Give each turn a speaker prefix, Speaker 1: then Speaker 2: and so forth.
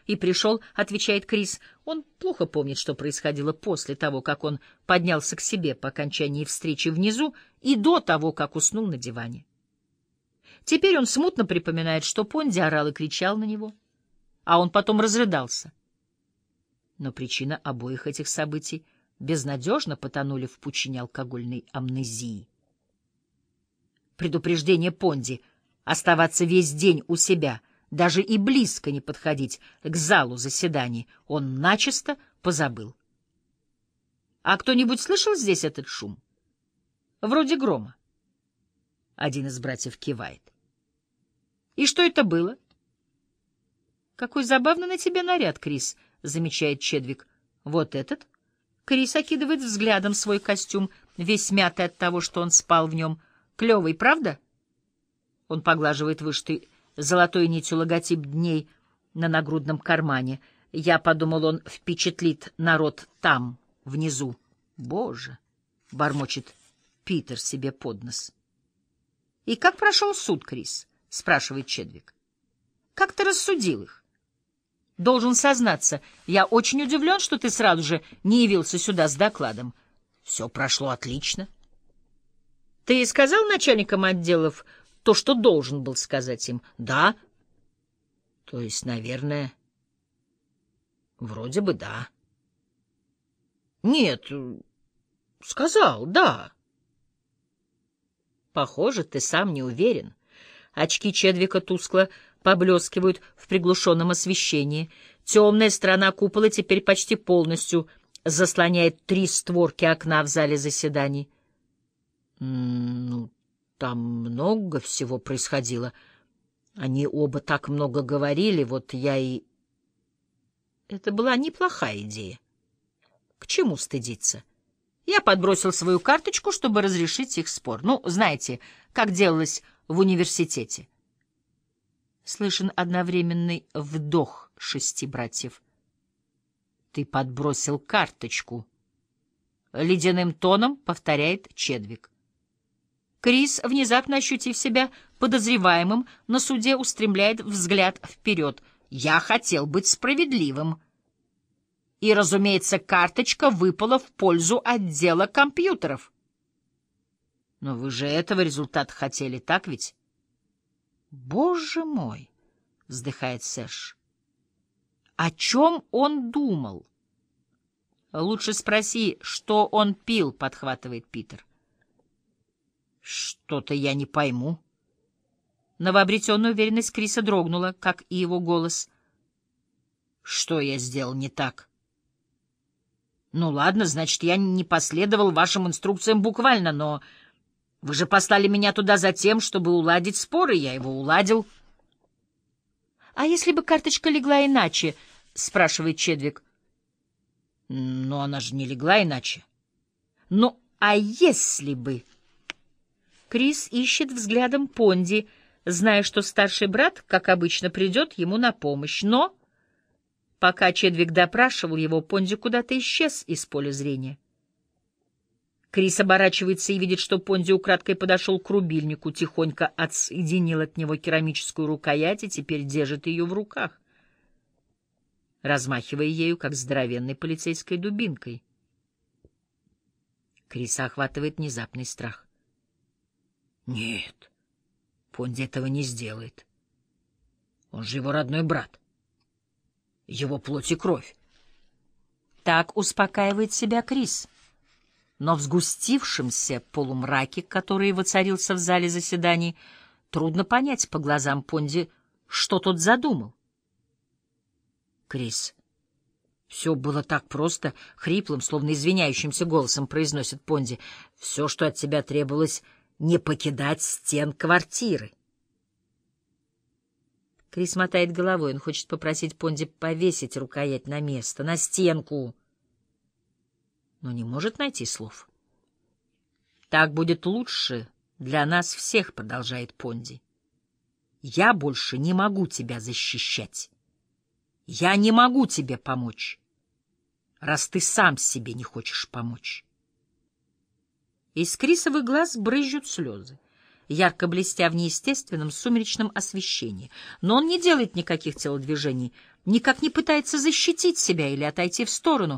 Speaker 1: и пришел, — отвечает Крис. Он плохо помнит, что происходило после того, как он поднялся к себе по окончании встречи внизу и до того, как уснул на диване. Теперь он смутно припоминает, что Понди орал и кричал на него, а он потом разрыдался. Но причина обоих этих событий безнадежно потонули в пучине алкогольной амнезии. Предупреждение Понди оставаться весь день у себя, даже и близко не подходить к залу заседаний, он начисто позабыл. А кто-нибудь слышал здесь этот шум? Вроде грома. Один из братьев кивает. И что это было? Какой забавный на тебе наряд, Крис, замечает Чедвик. Вот этот? Крис окидывает взглядом свой костюм, весь мятый от того, что он спал в нем. Клевый, правда? Он поглаживает вышитый золотой нитью логотип дней на нагрудном кармане. Я подумал, он впечатлит народ там, внизу. Боже! — бормочет Питер себе под нос. — И как прошел суд, Крис? — спрашивает Чедвик. — Как ты рассудил их? Должен сознаться, я очень удивлен, что ты сразу же не явился сюда с докладом. Все прошло отлично. Ты сказал начальникам отделов то, что должен был сказать им? Да. То есть, наверное, вроде бы да. Нет, сказал, да. Похоже, ты сам не уверен. Очки Чедвика тускло поблескивают в приглушенном освещении. Темная сторона купола теперь почти полностью заслоняет 3 створки окна в зале заседаний. Ну, там много всего происходило. Они оба так много говорили, вот я и... Это была неплохая идея. К чему стыдиться? Я подбросил свою карточку, чтобы разрешить их спор. Ну, знаете, как делалось в университете. Слышен одновременный вдох 6 братьев. Ты подбросил карточку. Ледяным тоном повторяет Чедвик. Крис, внезапно ощутив себя подозреваемым, на суде устремляет взгляд вперед. Я хотел быть справедливым. И, разумеется, карточка выпала в пользу отдела компьютеров. Но вы же этого результата хотели, так ведь? Боже мой, вздыхает Сэш. О чем он думал? Лучше спроси, что он пил, подхватывает Питер. Что-то я не пойму. Новообретенная уверенность Криса дрогнула, как и его голос. Что я сделал не так? Ну ладно, значит, я не последовал вашим инструкциям буквально, но вы же послали меня туда за тем, чтобы уладить спор, и я его уладил. — А если бы карточка легла иначе? — спрашивает Чедвик. — Но она же не легла иначе. — Ну, а если бы... Крис ищет взглядом Понди, зная, что старший брат, как обычно, придет ему на помощь. Но, пока Чедвик допрашивал его, Понди куда-то исчез из поля зрения. Крис оборачивается и видит, что Понди украдкой подошел к рубильнику, тихонько отсоединил от него керамическую рукоять и теперь держит ее в руках, размахивая ею, как здоровенной полицейской дубинкой. Криса охватывает внезапный страх. Нет, Понди этого не сделает. Он же его родной брат. Его плоть и кровь. Так успокаивает себя Крис. Но в сгустившемся полумраке, который воцарился в зале заседаний, трудно понять по глазам Понди, что тот задумал. Крис, все было так просто, хриплым, словно извиняющимся голосом произносит Понди. Все, что от тебя требовалось, не покидать стен квартиры. Крис мотает головой, он хочет попросить Понди повесить рукоять на место, на стенку, но не может найти слов. «Так будет лучше для нас всех», — продолжает Понди. «Я больше не могу тебя защищать. Я не могу тебе помочь, раз ты сам себе не хочешь помочь». Из Крисовых глаз брызжут слезы, ярко блестя в неестественном сумеречном освещении. Но он не делает никаких телодвижений, никак не пытается защитить себя или отойти в сторону.